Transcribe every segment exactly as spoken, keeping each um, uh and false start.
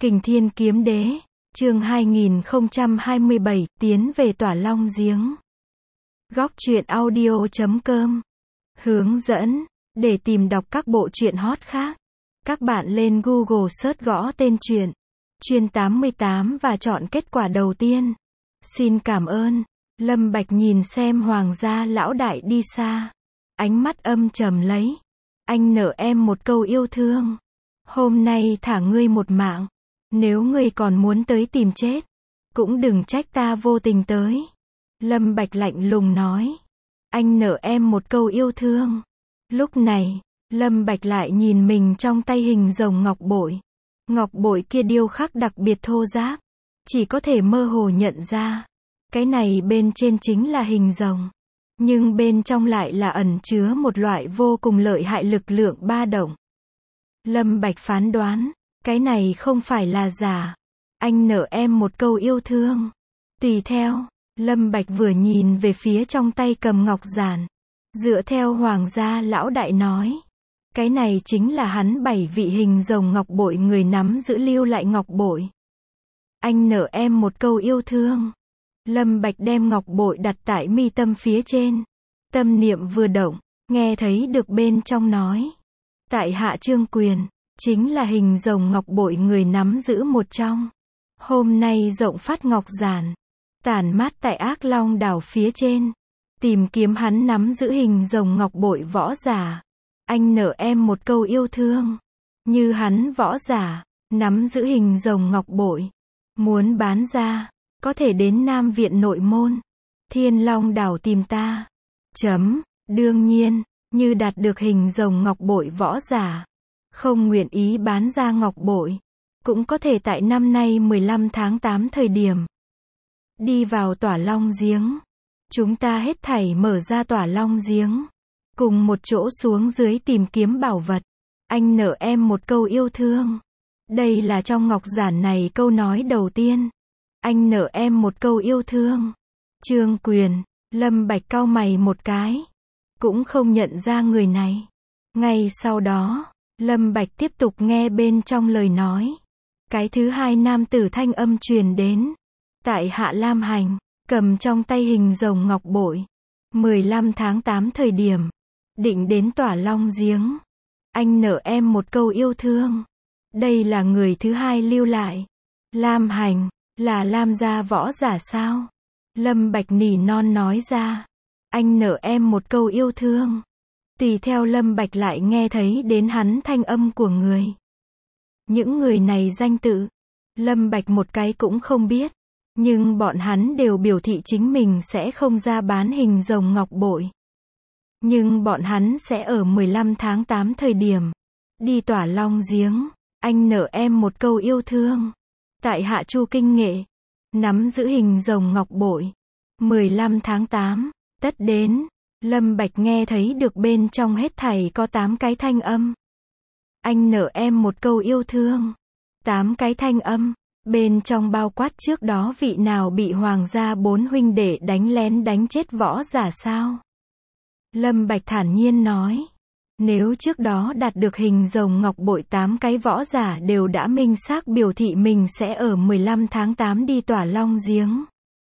Kình Thiên Kiếm Đế, chương hai nghìn không trăm hai mươi bảy, tiến về Tỏa Long Giếng. Góc truyện audio chấm com. Hướng dẫn, để tìm đọc các bộ truyện hot khác. Các bạn lên Google search gõ tên truyện, Truyện tám mươi tám và chọn kết quả đầu tiên. Xin cảm ơn. Lâm Bạch nhìn xem Hoàng gia lão đại đi xa. Ánh mắt âm trầm lấy. Anh nợ em một câu yêu thương. Hôm nay thả ngươi một mạng. Nếu ngươi còn muốn tới tìm chết, cũng đừng trách ta vô tình tới. Lâm Bạch lạnh lùng nói. Anh nợ em một câu yêu thương. Lúc này, Lâm Bạch lại nhìn mình trong tay hình rồng ngọc bội. Ngọc bội kia điêu khắc đặc biệt thô ráp. Chỉ có thể mơ hồ nhận ra. Cái này bên trên chính là hình rồng. Nhưng bên trong lại là ẩn chứa một loại vô cùng lợi hại lực lượng ba động. Lâm Bạch phán đoán. Cái này không phải là giả. Anh nợ em một câu yêu thương. Tùy theo, Lâm Bạch vừa nhìn về phía trong tay cầm ngọc giản. Dựa theo Hoàng gia lão đại nói. Cái này chính là hắn bảy vị hình rồng ngọc bội người nắm giữ lưu lại ngọc bội. Anh nợ em một câu yêu thương. Lâm Bạch đem ngọc bội đặt tại mi tâm phía trên. Tâm niệm vừa động, nghe thấy được bên trong nói. Tại hạ Trương Quyền. Chính là hình rồng ngọc bội người nắm giữ một trong. Hôm nay rộng phát ngọc giản. Tản mát tại Ác Long đảo phía trên. Tìm kiếm hắn nắm giữ hình rồng ngọc bội võ giả. Anh nợ em một câu yêu thương. Như hắn võ giả, nắm giữ hình rồng ngọc bội. Muốn bán ra, có thể đến Nam Viện nội môn. Thiên Long đảo tìm ta. Chấm, đương nhiên, như đạt được hình rồng ngọc bội võ giả. Không nguyện ý bán ra ngọc bội. Cũng có thể tại năm nay mười lăm tháng tám thời điểm. Đi vào Tỏa Long Giếng. Chúng ta hết thảy mở ra Tỏa Long Giếng. Cùng một chỗ xuống dưới tìm kiếm bảo vật. Anh nợ em một câu yêu thương. Đây là trong ngọc giản này câu nói đầu tiên. Anh nợ em một câu yêu thương. Trương Quyền, Lâm Bạch cau mày một cái. Cũng không nhận ra người này. Ngay sau đó, Lâm Bạch tiếp tục nghe bên trong lời nói. Cái thứ hai nam tử thanh âm truyền đến. Tại hạ Lam Hành, cầm trong tay hình rồng ngọc bội. mười lăm tháng tám thời điểm. Định đến Tỏa Long Giếng. Anh nợ em một câu yêu thương. Đây là người thứ hai lưu lại. Lam Hành, là Lam gia võ giả sao? Lâm Bạch nỉ non nói ra. Anh nợ em một câu yêu thương. Tùy theo Lâm Bạch lại nghe thấy đến hắn thanh âm của người. Những người này danh tự, Lâm Bạch một cái cũng không biết. Nhưng bọn hắn đều biểu thị chính mình sẽ không ra bán hình rồng ngọc bội. Nhưng bọn hắn sẽ ở mười lăm tháng tám thời điểm. Đi Tỏa Long Giếng. Anh nợ em một câu yêu thương. Tại hạ Chu Kinh Nghệ. Nắm giữ hình rồng ngọc bội. mười lăm tháng tám. Tất đến. Lâm Bạch nghe thấy được bên trong hết thảy có tám cái thanh âm. Anh nợ em một câu yêu thương. tám cái thanh âm. Bên trong bao quát trước đó vị nào bị Hoàng gia bốn huynh đệ đánh lén đánh chết võ giả sao? Lâm Bạch thản nhiên nói. Nếu trước đó đạt được hình rồng ngọc bội tám cái võ giả đều đã minh xác biểu thị mình sẽ ở mười lăm tháng tám đi Tỏa Long Giếng.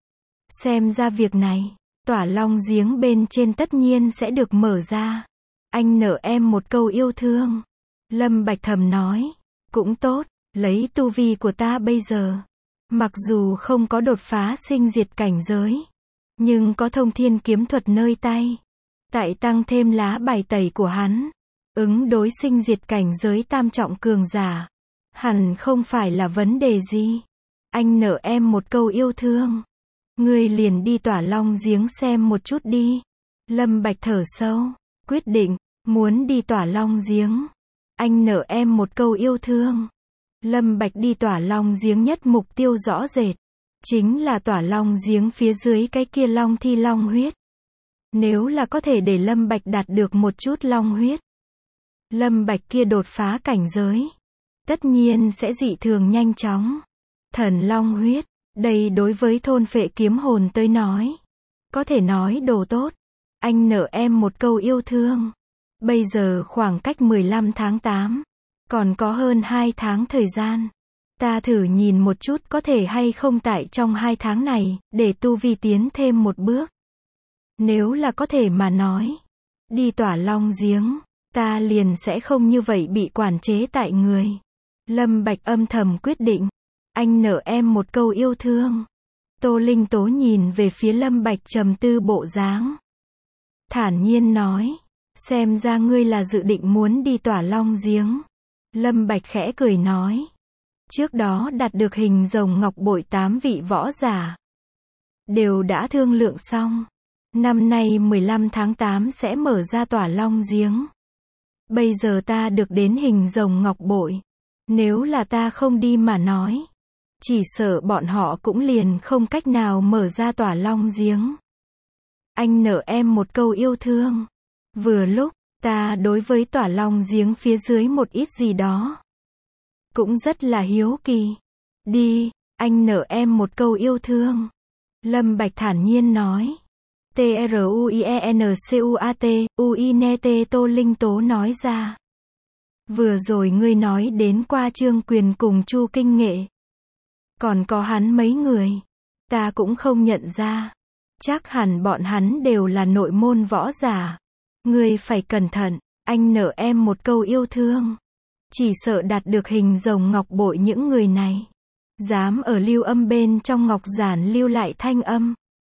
Xem ra việc này. Tỏa Long Giếng bên trên tất nhiên sẽ được mở ra. Anh nợ em một câu yêu thương. Lâm Bạch thầm nói. Cũng tốt, lấy tu vi của ta bây giờ. Mặc dù không có đột phá sinh diệt cảnh giới. Nhưng có thông thiên kiếm thuật nơi tay. Tại tăng thêm lá bài tẩy của hắn. Ứng đối sinh diệt cảnh giới tam trọng cường giả. Hẳn không phải là vấn đề gì. Anh nợ em một câu yêu thương. Ngươi liền đi Tỏa Long Giếng xem một chút đi. Lâm Bạch thở sâu. Quyết định, muốn đi Tỏa Long Giếng. Anh nợ em một câu yêu thương. Lâm Bạch đi Tỏa Long Giếng nhất mục tiêu rõ rệt. Chính là Tỏa Long Giếng phía dưới cái kia long thi long huyết. Nếu là có thể để Lâm Bạch đạt được một chút long huyết. Lâm Bạch kia đột phá cảnh giới. Tất nhiên sẽ dị thường nhanh chóng. Thần long huyết. Đây đối với thôn phệ kiếm hồn tới nói. Có thể nói đồ tốt. Anh nợ em một câu yêu thương. Bây giờ khoảng cách mười lăm tháng tám. Còn có hơn hai tháng thời gian. Ta thử nhìn một chút có thể hay không tại trong hai tháng này, để tu vi tiến thêm một bước. Nếu là có thể mà nói, đi tỏa long giếng, ta liền sẽ không như vậy bị quản chế tại người. Lâm Bạch âm thầm quyết định. Anh nợ em một câu yêu thương. Tô Linh Tố nhìn về phía Lâm Bạch trầm tư bộ dáng. Thản nhiên nói. Xem ra ngươi là dự định muốn đi tỏa long giếng. Lâm Bạch khẽ cười nói. Trước đó đạt được hình rồng ngọc bội tám vị võ giả. Đều đã thương lượng xong. Năm nay mười lăm tháng tám sẽ mở ra tỏa long giếng. Bây giờ ta được đến hình rồng ngọc bội. Nếu là ta không đi mà nói. Chỉ sợ bọn họ cũng liền không cách nào mở ra tỏa long giếng. Anh nợ em một câu yêu thương. Vừa lúc, ta đối với tỏa long giếng phía dưới một ít gì đó. Cũng rất là hiếu kỳ. Đi, anh nợ em một câu yêu thương. Lâm Bạch thản nhiên nói. T R U I E N C U A T, U I N E T Tô Linh Tố nói ra. Vừa rồi ngươi nói đến qua Trương Quyền cùng Chu Kinh Nghệ. Còn có hắn mấy người. Ta cũng không nhận ra. Chắc hẳn bọn hắn đều là nội môn võ giả. Ngươi phải cẩn thận, anh nợ em một câu yêu thương. Chỉ sợ đạt được hình rồng ngọc bội những người này. Dám ở lưu âm bên trong ngọc giản lưu lại thanh âm.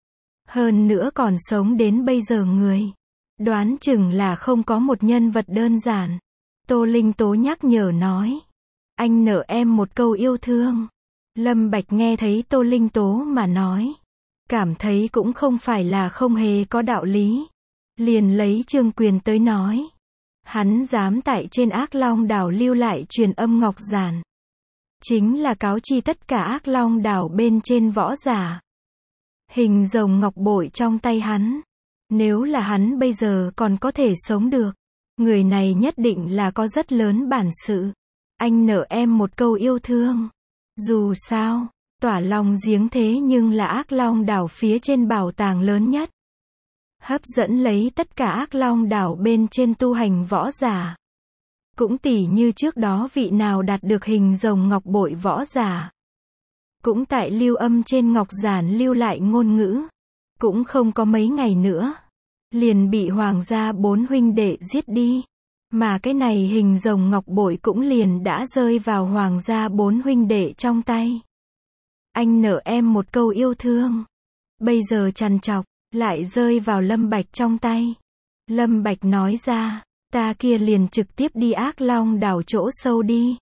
Hơn nữa còn sống đến bây giờ người. Đoán chừng là không có một nhân vật đơn giản. Tô Linh Tố nhắc nhở nói. Anh nợ em một câu yêu thương. Lâm Bạch nghe thấy Tô Linh Tố mà nói. Cảm thấy cũng không phải là không hề có đạo lý. Liền lấy Trương Quyền tới nói. Hắn dám tại trên Ác Long đảo lưu lại truyền âm ngọc giản. Chính là cáo chi tất cả Ác Long đảo bên trên võ giả. Hình rồng ngọc bội trong tay hắn. Nếu là hắn bây giờ còn có thể sống được. Người này nhất định là có rất lớn bản sự. Anh nợ em một câu yêu thương. Dù sao, tỏa long giếng thế nhưng là Ác Long đảo phía trên bảo tàng lớn nhất. Hấp dẫn lấy tất cả Ác Long đảo bên trên tu hành võ giả. Cũng tỉ như trước đó vị nào đạt được hình rồng ngọc bội võ giả. Cũng tại lưu âm trên ngọc giản lưu lại ngôn ngữ. Cũng không có mấy ngày nữa. Liền bị hoàng gia bốn huynh đệ giết đi. Mà cái này hình rồng ngọc bội cũng liền đã rơi vào hoàng gia bốn huynh đệ trong tay. Anh nợ em một câu yêu thương. Bây giờ trằn trọc, lại rơi vào Lâm Bạch trong tay. Lâm Bạch nói ra, ta kia liền trực tiếp đi Ác Long đảo chỗ sâu đi.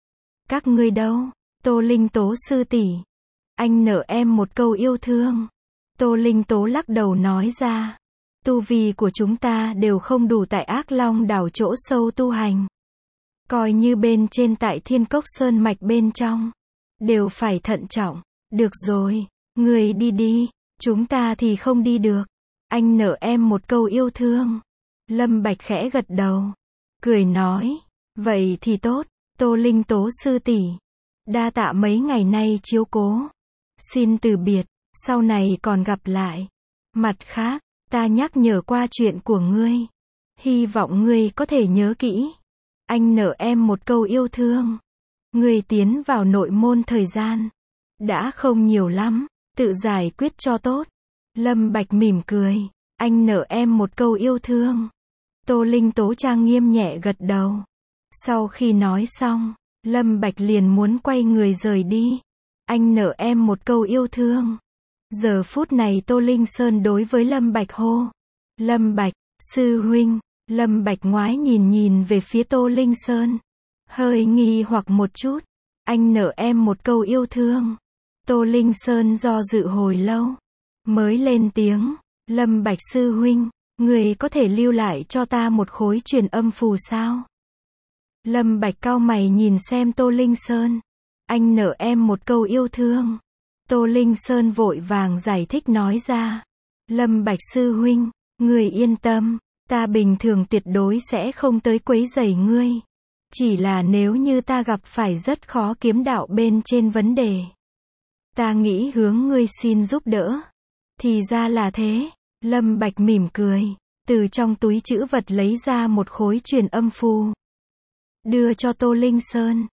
Các ngươi đâu? Tô Linh Tố sư tỷ. Anh nợ em một câu yêu thương. Tô Linh Tố lắc đầu nói ra. Tu vi của chúng ta đều không đủ tại Ác Long đảo chỗ sâu tu hành. Coi như bên trên tại Thiên Cốc Sơn mạch bên trong. Đều phải thận trọng. Được rồi, người đi đi. Chúng ta thì không đi được. Anh nợ em một câu yêu thương. Lâm Bạch khẽ gật đầu. Cười nói. Vậy thì tốt. Tô Linh Tố sư tỷ. Đa tạ mấy ngày nay chiếu cố. Xin từ biệt. Sau này còn gặp lại. Mặt khác, ta nhắc nhở qua chuyện của ngươi. Hy vọng ngươi có thể nhớ kỹ. Anh nợ em một câu yêu thương. Ngươi tiến vào nội môn thời gian. Đã không nhiều lắm. Tự giải quyết cho tốt. Lâm Bạch mỉm cười. Anh nợ em một câu yêu thương. Tô Linh Tố trang nghiêm nhẹ gật đầu. Sau khi nói xong, Lâm Bạch liền muốn quay người rời đi. Anh nợ em một câu yêu thương. Giờ phút này Tô Linh Sơn đối với Lâm Bạch hô. Lâm Bạch, sư huynh. Lâm Bạch ngoái nhìn nhìn về phía Tô Linh Sơn. Hơi nghi hoặc một chút. Anh nợ em một câu yêu thương. Tô Linh Sơn do dự hồi lâu. Mới lên tiếng. Lâm Bạch sư huynh. Người có thể lưu lại cho ta một khối truyền âm phù sao? Lâm Bạch cau mày nhìn xem Tô Linh Sơn. Anh nợ em một câu yêu thương. Tô Linh Sơn vội vàng giải thích nói ra. Lâm Bạch sư huynh, người yên tâm, ta bình thường tuyệt đối sẽ không tới quấy rầy ngươi. Chỉ là nếu như ta gặp phải rất khó kiếm đạo bên trên vấn đề. Ta nghĩ hướng ngươi xin giúp đỡ. Thì ra là thế. Lâm Bạch mỉm cười. Từ trong túi trữ vật lấy ra một khối truyền âm phù. Đưa cho Tô Linh Sơn.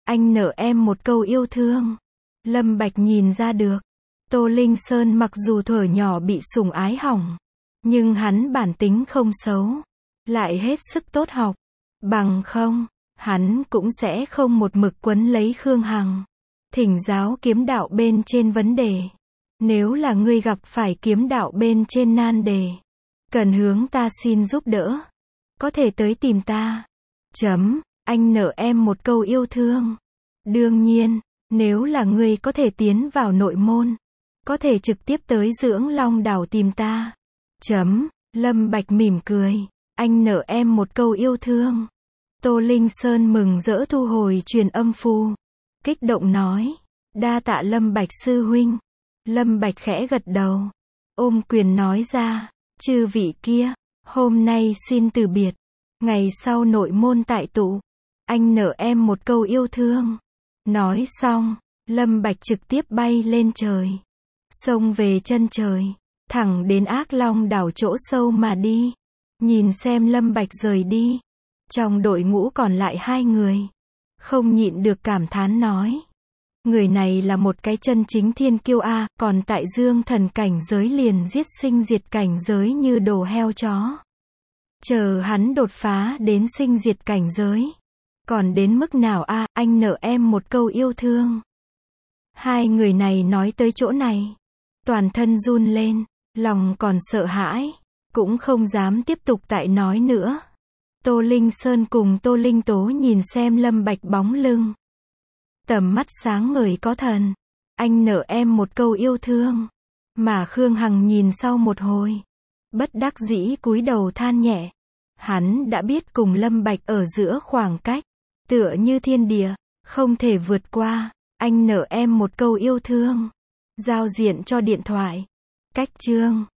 anh nợ em một câu yêu thương. Lâm Bạch nhìn ra được, Tô Linh Sơn mặc dù thuở nhỏ bị sủng ái hỏng, nhưng hắn bản tính không xấu, lại hết sức tốt học. Bằng không, hắn cũng sẽ không một mực quấn lấy Khương Hằng, thỉnh giáo kiếm đạo bên trên vấn đề. Nếu là ngươi gặp phải kiếm đạo bên trên nan đề, cần hướng ta xin giúp đỡ, có thể tới tìm ta. Chấm, anh nợ em một câu yêu thương. Đương nhiên, nếu là ngươi có thể tiến vào nội môn, có thể trực tiếp tới Dưỡng Long đảo tìm ta. Chấm, Lâm Bạch mỉm cười, anh nợ em một câu yêu thương. Tô Linh Sơn mừng rỡ thu hồi truyền âm phù, kích động nói, đa tạ Lâm Bạch sư huynh. Lâm Bạch khẽ gật đầu, ôm quyền nói ra, chư vị kia, hôm nay xin từ biệt, ngày sau nội môn tại tụ, anh nợ em một câu yêu thương. Nói xong, Lâm Bạch trực tiếp bay lên trời, xông về chân trời, thẳng đến Ác Long đảo chỗ sâu mà đi. Nhìn xem Lâm Bạch rời đi, trong đội ngũ còn lại hai người, không nhịn được cảm thán nói, người này là một cái chân chính thiên kiêu a, còn tại dương thần cảnh giới liền giết sinh diệt cảnh giới như đồ heo chó. Chờ hắn đột phá đến sinh diệt cảnh giới, còn đến mức nào a, anh nợ em một câu yêu thương. Hai người này nói tới chỗ này, toàn thân run lên, lòng còn sợ hãi, cũng không dám tiếp tục tại nói nữa. Tô Linh Sơn cùng Tô Linh Tố nhìn xem Lâm Bạch bóng lưng, tầm mắt sáng ngời có thần, anh nợ em một câu yêu thương. Mà Khương Hằng nhìn sau một hồi, bất đắc dĩ cúi đầu than nhẹ. Hắn đã biết cùng Lâm Bạch ở giữa khoảng cách, tựa như thiên địa, không thể vượt qua. Anh nợ em một câu yêu thương. Giao diện cho điện thoại. Cách chương